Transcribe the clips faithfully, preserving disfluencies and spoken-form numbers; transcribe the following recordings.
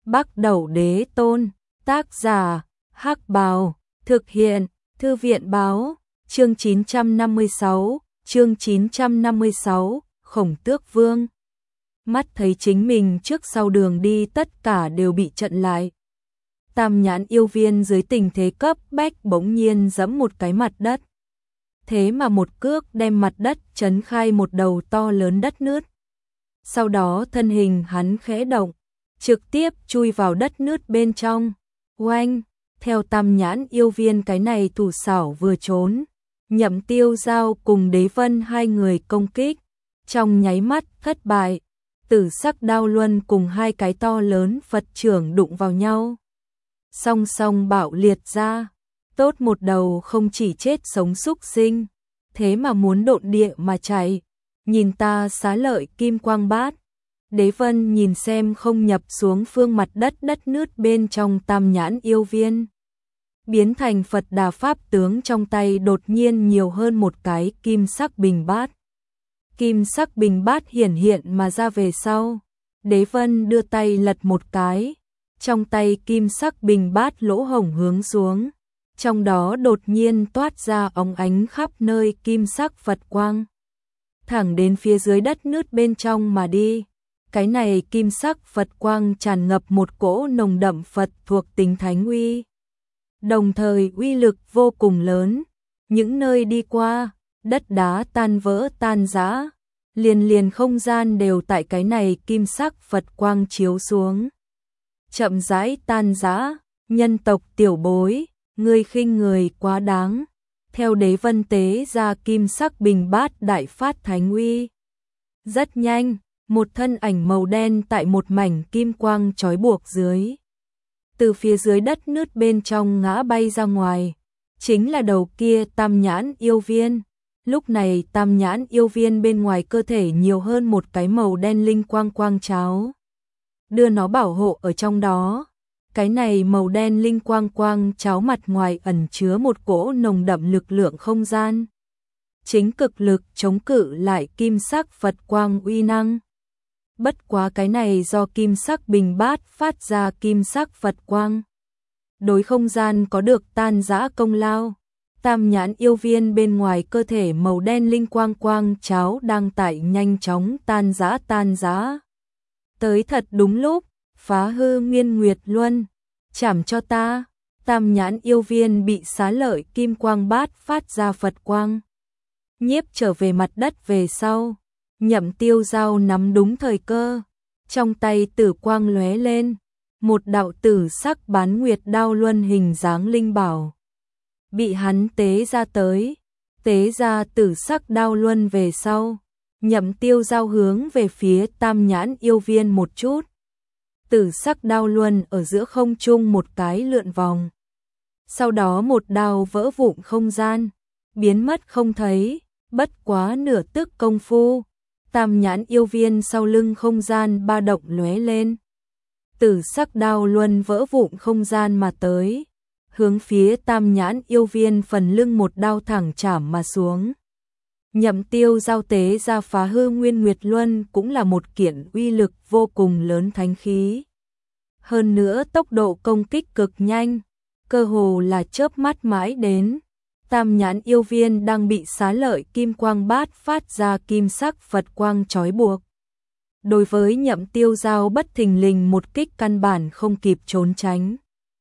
Bắc Đẩu Đế Tôn, tác giả, Hắc Bào, thực hiện, Thư viện báo, chương chín trăm năm mươi sáu, chương chín trăm năm mươi sáu, Khổng Tước Vương. Mắt thấy chính mình trước sau đường đi tất cả đều bị chặn lại. Tam nhãn yêu viên dưới tình thế cấp bách bỗng nhiên giẫm một cái mặt đất. Thế mà một cước đem mặt đất chấn khai một đầu to lớn đất nứt. Sau đó thân hình hắn khẽ động, trực tiếp chui vào đất nứt bên trong. Oanh, theo tam nhãn yêu viên cái này thủ xảo vừa trốn, Nhậm Tiêu Giao cùng Đế Vân hai người công kích, trong nháy mắt thất bại. Tử sắc đao luân cùng hai cái to lớn Phật chưởng đụng vào nhau, song song bạo liệt ra. Tốt một đầu không chỉ chết sống súc sinh, thế mà muốn độn địa mà chạy. Nhìn ta xá lợi kim quang bát. Đế Vân nhìn xem không nhập xuống phương mặt đất đất nứt bên trong tam nhãn yêu viên, biến thành Phật Đà Pháp tướng trong tay đột nhiên nhiều hơn một cái kim sắc bình bát. Kim sắc bình bát hiển hiện mà ra về sau. Đế Vân đưa tay lật một cái, trong tay kim sắc bình bát lỗ hổng hướng xuống, trong đó đột nhiên toát ra óng ánh khắp nơi kim sắc Phật quang, thẳng đến phía dưới đất nứt bên trong mà đi. Cái này kim sắc Phật quang tràn ngập một cỗ nồng đậm Phật thuộc tính thánh uy, đồng thời uy lực vô cùng lớn. Những nơi đi qua, đất đá tan vỡ tan rã, liền liền không gian đều tại cái này kim sắc Phật quang chiếu xuống chậm rãi tan rã. Nhân tộc tiểu bối, ngươi khinh người quá đáng. Theo Đế Vân tế ra kim sắc bình bát đại phát thánh uy. Rất nhanh, một thân ảnh màu đen tại một mảnh kim quang trói buộc dưới, từ phía dưới đất nứt bên trong ngã bay ra ngoài, chính là đầu kia tam nhãn yêu viên. Lúc này tam nhãn yêu viên bên ngoài cơ thể nhiều hơn một cái màu đen linh quang quang cháo, đưa nó bảo hộ ở trong đó. Cái này màu đen linh quang quang cháo mặt ngoài ẩn chứa một cỗ nồng đậm lực lượng không gian, chính cực lực chống cự lại kim sắc Phật quang uy năng. Bất quá cái này do kim sắc bình bát phát ra kim sắc Phật quang, đối không gian có được tan rã công lao. Tam nhãn yêu viên bên ngoài cơ thể màu đen linh quang quang cháo đang tại nhanh chóng tan rã tan rã. Tới thật đúng lúc, phá hư Nguyên Nguyệt Luân, chảm cho ta. Tam nhãn yêu viên bị xá lợi kim quang bát phát ra Phật quang nhiếp trở về mặt đất về sau. Nhậm Tiêu Giao nắm đúng thời cơ, trong tay tử quang lóe lên, một đạo tử sắc bán nguyệt đao luân hình dáng linh bảo bị hắn tế ra tới. Tế ra tử sắc đao luân về sau, Nhậm Tiêu Giao hướng về phía tam nhãn yêu viên một chút. Tử sắc đao luân ở giữa không trung một cái lượn vòng, sau đó một đao vỡ vụn không gian, biến mất không thấy. Bất quá nửa tức công phu, tam nhãn yêu viên sau lưng không gian ba động lóe lên, tử sắc đao luân vỡ vụn không gian mà tới, hướng phía tam nhãn yêu viên phần lưng một đao thẳng chảm mà xuống. Nhậm Tiêu Giao tế ra phá hư Nguyên Nguyệt Luân cũng là một kiện uy lực vô cùng lớn thánh khí, hơn nữa tốc độ công kích cực nhanh, cơ hồ là chớp mắt mãi đến. Tam nhãn yêu viên đang bị xá lợi kim quang bát phát ra kim sắc Phật quang trói buộc. Đối với Nhậm Tiêu Giao bất thình lình một kích căn bản không kịp trốn tránh.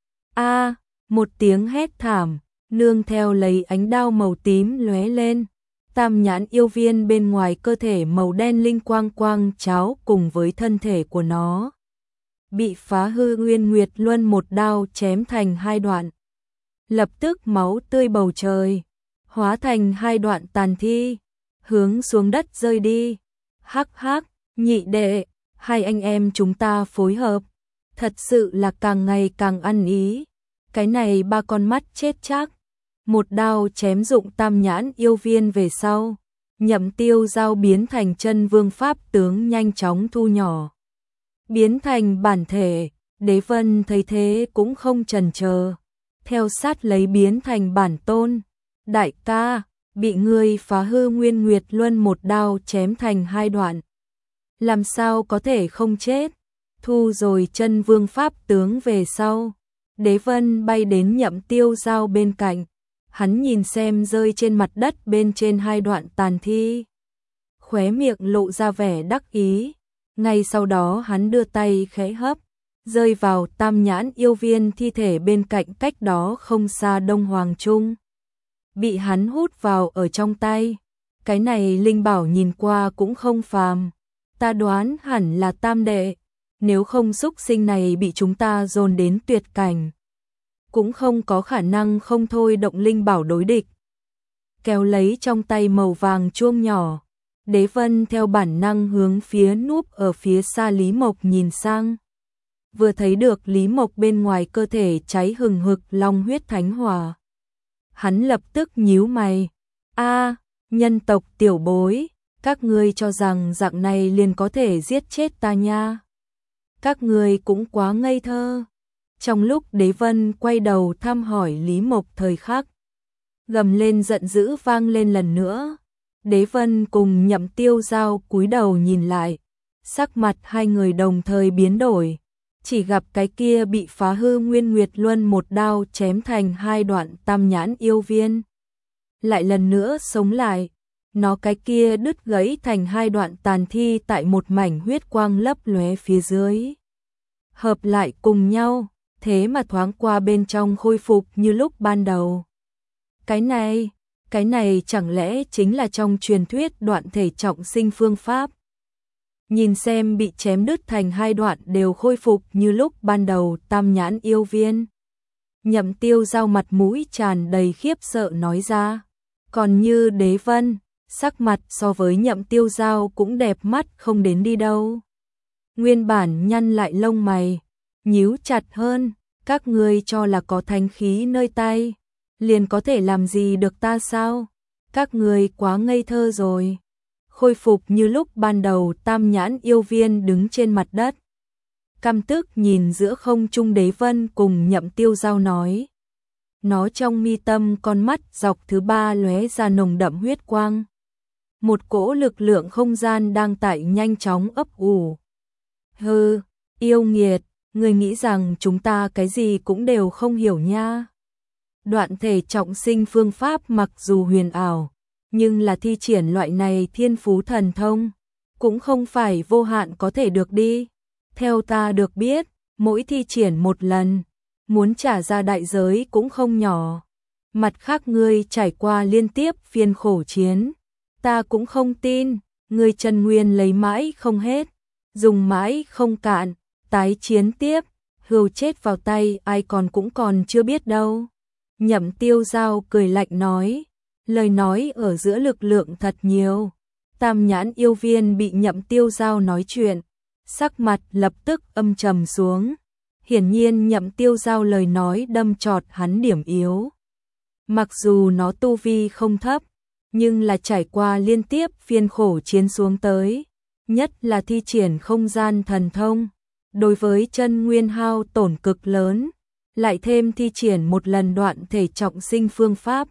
A, một tiếng hét thảm, nương theo lấy ánh đao màu tím lóe lên. Tam nhãn yêu viên bên ngoài cơ thể màu đen linh quang quang cháo cùng với thân thể của nó bị phá hư Nguyên Nguyệt Luân một đao chém thành hai đoạn. Lập tức máu tươi bầu trời, hóa thành hai đoạn tàn thi, hướng xuống đất rơi đi. Hắc hắc, nhị đệ, hai anh em chúng ta phối hợp, thật sự là càng ngày càng ăn ý. Cái này ba con mắt chết chắc. Một đao chém dụng tam nhãn yêu viên về sau, Nhậm Tiêu Giao biến thành chân vương pháp tướng nhanh chóng thu nhỏ, biến thành bản thể. Đế Vân thấy thế cũng không chần chờ, theo sát lấy biến thành bản tôn. Đại ca, bị ngươi phá hư Nguyên Nguyệt Luân một đao chém thành hai đoạn, làm sao có thể không chết? Thu rồi chân vương pháp tướng về sau, Đế Vân bay đến Nhậm Tiêu Giao bên cạnh, hắn nhìn xem rơi trên mặt đất bên trên hai đoạn tàn thi. Khóe miệng lộ ra vẻ đắc ý, ngay sau đó hắn đưa tay khẽ hấp, rơi vào tam nhãn yêu viên thi thể bên cạnh cách đó không xa Đông Hoàng Trung. Bị hắn hút vào ở trong tay, cái này linh bảo nhìn qua cũng không phàm, ta đoán hẳn là tam đệ, nếu không xúc sinh này bị chúng ta dồn đến tuyệt cảnh, cũng không có khả năng không thôi động linh bảo đối địch. Kéo lấy trong tay màu vàng chuông nhỏ, Đế Vân theo bản năng hướng phía núp ở phía xa Lý Mộc nhìn sang. Vừa thấy được Lý Mộc bên ngoài cơ thể cháy hừng hực long huyết thánh hỏa, hắn lập tức nhíu mày. A, nhân tộc tiểu bối, các ngươi cho rằng dạng này liền có thể giết chết ta nha. Các ngươi cũng quá ngây thơ. Trong lúc Đế Vân quay đầu thăm hỏi Lý Mộc thời khắc, gầm lên giận dữ vang lên lần nữa. Đế Vân cùng Nhậm Tiêu Giao cúi đầu nhìn lại, sắc mặt hai người đồng thời biến đổi, chỉ gặp cái kia bị phá hư Nguyên Nguyệt Luân một đao chém thành hai đoạn tam nhãn yêu viên, lại lần nữa sống lại, nó cái kia đứt gãy thành hai đoạn tàn thi tại một mảnh huyết quang lấp lóe phía dưới, hợp lại cùng nhau, thế mà thoáng qua bên trong khôi phục như lúc ban đầu. Cái này, cái này chẳng lẽ chính là trong truyền thuyết đoạn thể trọng sinh phương pháp? Nhìn xem bị chém đứt thành hai đoạn đều khôi phục như lúc ban đầu tam nhãn yêu viên. Nhậm Tiêu Giao mặt mũi tràn đầy khiếp sợ nói ra. Còn như Đế Vân, sắc mặt so với Nhậm Tiêu Giao cũng đẹp mắt không đến đi đâu. Nguyên bản nhăn lại lông mày, nhíu chặt hơn, các ngươi cho là có thánh khí nơi tay, liền có thể làm gì được ta sao? Các ngươi quá ngây thơ rồi. Khôi phục như lúc ban đầu tam nhãn yêu viên đứng trên mặt đất, căm tức nhìn giữa không trung Đế Vân cùng Nhậm Tiêu Giao nói. Nó trong mi tâm con mắt dọc thứ ba lóe ra nồng đậm huyết quang. Một cỗ lực lượng không gian đang tại nhanh chóng ấp ủ. Hừ, yêu nghiệt, ngươi nghĩ rằng chúng ta cái gì cũng đều không hiểu nha. Đoạn thể trọng sinh phương pháp mặc dù huyền ảo, nhưng là thi triển loại này thiên phú thần thông, cũng không phải vô hạn có thể được đi. Theo ta được biết, mỗi thi triển một lần, muốn trả ra đại giới cũng không nhỏ. Mặt khác ngươi trải qua liên tiếp phiên khổ chiến, ta cũng không tin, ngươi chân nguyên lấy mãi không hết, dùng mãi không cạn, tái chiến tiếp, hưu chết vào tay ai còn cũng còn chưa biết đâu. Nhậm Tiêu Giao cười lạnh nói, lời nói ở giữa lực lượng thật nhiều. Tam nhãn yêu viên bị Nhậm Tiêu Giao nói chuyện, sắc mặt lập tức âm trầm xuống. Hiển nhiên Nhậm Tiêu Giao lời nói đâm chọt hắn điểm yếu. Mặc dù nó tu vi không thấp, nhưng là trải qua liên tiếp phiên khổ chiến xuống tới, nhất là thi triển không gian thần thông, đối với chân nguyên hao tổn cực lớn, lại thêm thi triển một lần đoạn thể trọng sinh phương pháp.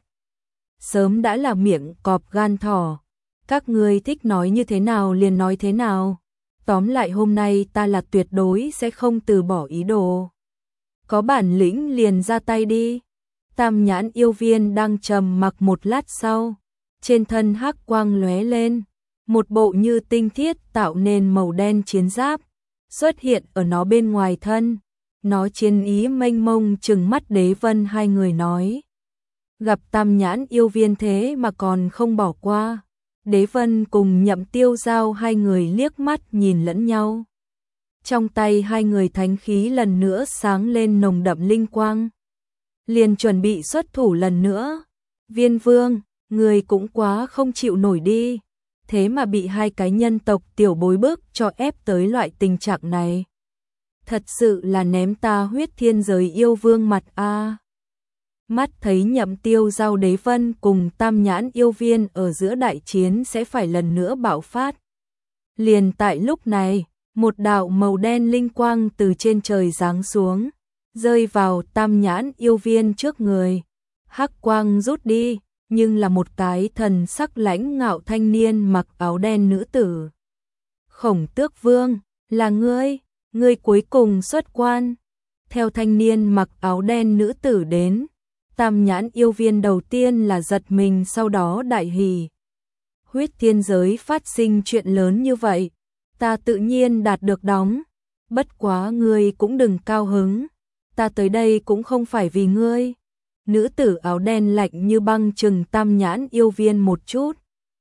Sớm đã là miệng cọp gan thỏ, các ngươi thích nói như thế nào liền nói thế nào. Tóm lại hôm nay ta là tuyệt đối sẽ không từ bỏ ý đồ. Có bản lĩnh liền ra tay đi. Tam nhãn yêu viên đang trầm mặc một lát sau, trên thân hắc quang lóe lên, một bộ như tinh thiết tạo nên màu đen chiến giáp xuất hiện ở nó bên ngoài thân. Nó chiến ý mênh mông trừng mắt Đế Vân hai người nói. Gặp tam nhãn yêu viên thế mà còn không bỏ qua. Đế Vân cùng Nhậm Tiêu Giao hai người liếc mắt nhìn lẫn nhau. Trong tay hai người thánh khí lần nữa sáng lên nồng đậm linh quang. Liền chuẩn bị xuất thủ lần nữa. Viên Vương, người cũng quá không chịu nổi đi. Thế mà bị hai cái nhân tộc tiểu bối bức cho ép tới loại tình trạng này. Thật sự là ném ta huyết thiên giới yêu vương mặt a. Mắt thấy Nhậm Tiêu Giao Đế Vân cùng tam nhãn yêu viên ở giữa đại chiến sẽ phải lần nữa bạo phát. Liền tại lúc này, một đạo màu đen linh quang từ trên trời giáng xuống, rơi vào tam nhãn yêu viên trước người. Hắc quang rút đi, nhưng là một cái thần sắc lãnh ngạo thanh niên mặc áo đen nữ tử. Khổng Tước Vương, là ngươi? ngươi cuối cùng xuất quan. Theo thanh niên mặc áo đen nữ tử đến, Tam Nhãn yêu viên đầu tiên là giật mình, sau đó đại hỉ. Huyết thiên giới phát sinh chuyện lớn như vậy, ta tự nhiên đạt được đóng. Bất quá ngươi cũng đừng cao hứng, ta tới đây cũng không phải vì ngươi. Nữ tử áo đen lạnh như băng trừng Tam Nhãn yêu viên một chút.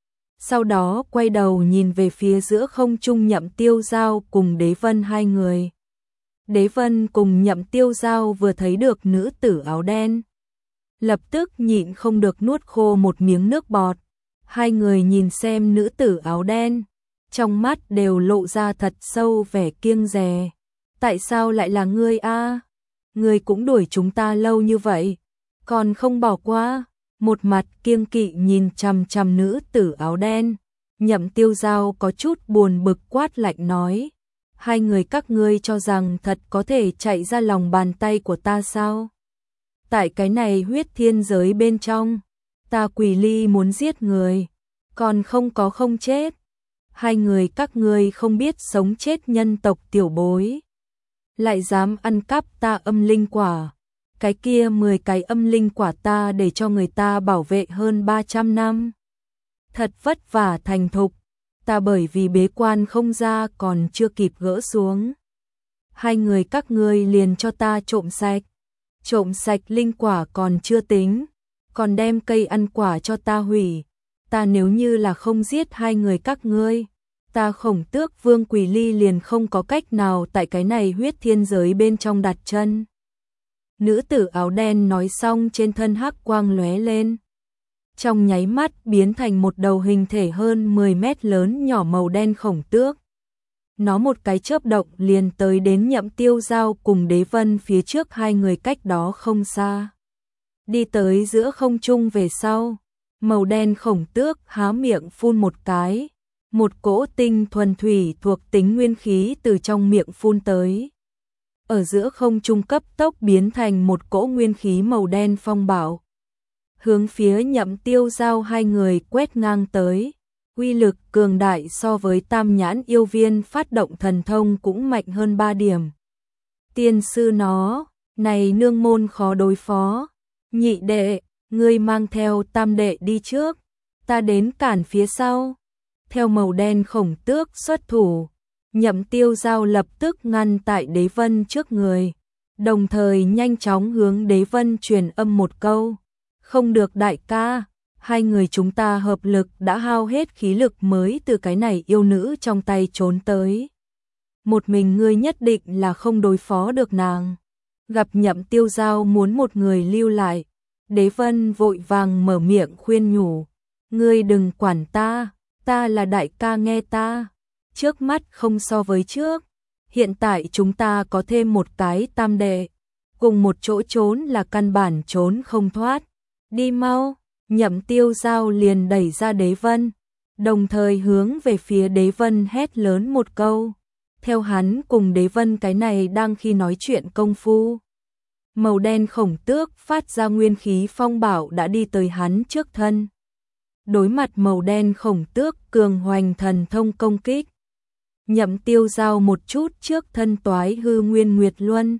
Sau đó quay đầu nhìn về phía giữa không trung Nhậm Tiêu Giao cùng Đế Vân hai người. Đế Vân cùng Nhậm Tiêu Giao vừa thấy được nữ tử áo đen, lập tức nhịn không được nuốt khô một miếng nước bọt. Hai người nhìn xem nữ tử áo đen, trong mắt đều lộ ra thật sâu vẻ kiêng dè. Tại sao lại là ngươi a? Ngươi cũng đuổi chúng ta lâu như vậy, còn không bỏ qua. Một mặt kiêng kỵ nhìn chằm chằm nữ tử áo đen, Nhậm Tiêu Giao có chút buồn bực quát lạnh nói: hai người các ngươi cho rằng thật có thể chạy ra lòng bàn tay của ta sao? Tại cái này huyết thiên giới bên trong, ta Quỷ Ly muốn giết người, còn không có không chết. Hai người các ngươi không biết sống chết nhân tộc tiểu bối, lại dám ăn cắp ta âm linh quả. Cái kia mười cái âm linh quả ta để cho người ta bảo vệ hơn ba trăm năm. Thật vất vả thành thục, ta bởi vì bế quan không ra còn chưa kịp gỡ xuống. Hai người các ngươi liền cho ta trộm sạch. Trộm sạch linh quả còn chưa tính, còn đem cây ăn quả cho ta hủy. Ta nếu như là không giết hai người các ngươi, ta Khổng Tước Vương Quỷ Ly liền không có cách nào tại cái này huyết thiên giới bên trong đặt chân. Nữ tử áo đen nói xong trên thân hắc quang lóe lên, trong nháy mắt biến thành một đầu hình thể hơn mười mét lớn nhỏ màu đen khổng tước. Nó một cái chớp động liền tới đến Nhậm Tiêu Giao cùng Đế Vân phía trước hai người cách đó không xa. Đi tới giữa không trung về sau, màu đen khổng tước há miệng phun một cái, một cỗ tinh thuần thủy thuộc tính nguyên khí từ trong miệng phun tới. Ở giữa không trung cấp tốc biến thành một cỗ nguyên khí màu đen phong bạo, hướng phía Nhậm Tiêu Giao hai người quét ngang tới. Uy lực cường đại so với Tam Nhãn yêu viên phát động thần thông cũng mạnh hơn ba điểm. Tiên sư nó, này nương môn khó đối phó. Nhị đệ, ngươi mang theo tam đệ đi trước, ta đến cản phía sau. Theo màu đen khổng tước xuất thủ, Nhậm Tiêu Giao lập tức ngăn tại Đế Vân trước người, đồng thời nhanh chóng hướng Đế Vân truyền âm một câu: không được đại ca, hai người chúng ta hợp lực đã hao hết khí lực mới từ cái này yêu nữ trong tay trốn tới. Một mình ngươi nhất định là không đối phó được nàng. Gặp Nhậm Tiêu Giao muốn một người lưu lại, Đế Vân vội vàng mở miệng khuyên nhủ: ngươi đừng quản ta, ta là đại ca nghe ta. Trước mắt không so với trước, hiện tại chúng ta có thêm một cái tam đệ, cùng một chỗ trốn là căn bản trốn không thoát. Đi mau. Nhậm Tiêu Giao liền đẩy ra Đế Vân, đồng thời hướng về phía Đế Vân hét lớn một câu. Theo hắn cùng Đế Vân cái này đang khi nói chuyện công phu, màu đen khổng tước phát ra nguyên khí phong bạo đã đi tới hắn trước thân. Đối mặt màu đen khổng tước cường hoành thần thông công kích, Nhậm Tiêu Giao một chút trước thân toái hư nguyên nguyệt luân.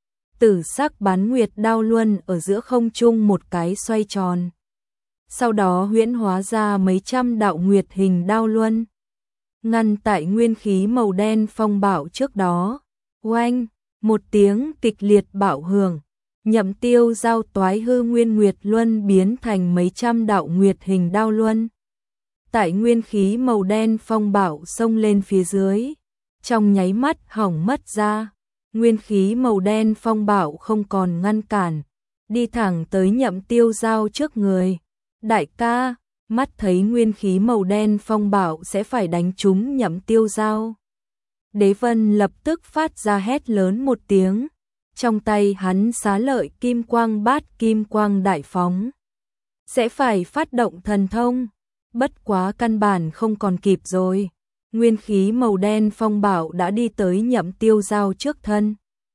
Tử sắc bán nguyệt đao luân ở giữa không trung một cái xoay tròn. Sau đó huyễn hóa ra mấy trăm đạo nguyệt hình đao luân, ngăn tại nguyên khí màu đen phong bạo trước đó. Oanh, một tiếng kịch liệt bạo hưởng, Nhậm Tiêu Giao toái hư nguyên nguyệt luân biến thành mấy trăm đạo nguyệt hình đao luân. Tại nguyên khí màu đen phong bạo xông lên phía dưới, trong nháy mắt hỏng mất ra. Nguyên khí màu đen phong bạo không còn ngăn cản, đi thẳng tới Nhậm Tiêu Giao trước người. Đại ca, mắt thấy nguyên khí màu đen phong bạo sẽ phải đánh trúng Nhậm Tiêu Giao, Đế Vân lập tức phát ra hét lớn một tiếng, trong tay hắn xá lợi kim quang bát kim quang đại phóng, sẽ phải phát động thần thông, bất quá căn bản không còn kịp rồi. Nguyên khí màu đen phong bạo đã đi tới Nhậm Tiêu Giao trước thân.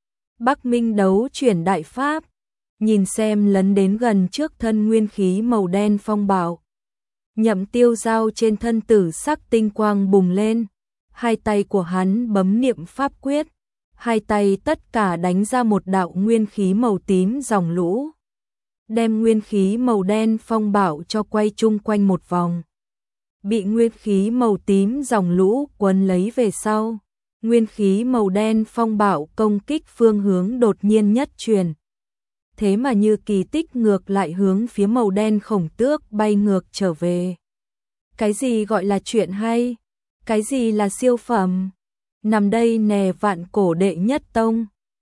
Bắc Minh đấu chuyển đại pháp, nhìn xem lấn đến gần trước thân nguyên khí màu đen phong bạo. Nhậm Tiêu Giao trên thân tử sắc tinh quang bùng lên, hai tay của hắn bấm niệm pháp quyết, hai tay tất cả đánh ra một đạo nguyên khí màu tím dòng lũ, đem nguyên khí màu đen phong bạo cho quay chung quanh một vòng. Bị nguyên khí màu tím dòng lũ quấn lấy về sau, nguyên khí màu đen phong bạo công kích phương hướng đột nhiên nhất chuyển. Thế mà như kỳ tích ngược lại hướng phía màu đen khổng tước bay ngược trở về. Cái gì gọi là chuyện hay? Cái gì là siêu phẩm? Nằm đây nè vạn cổ đệ nhất tông.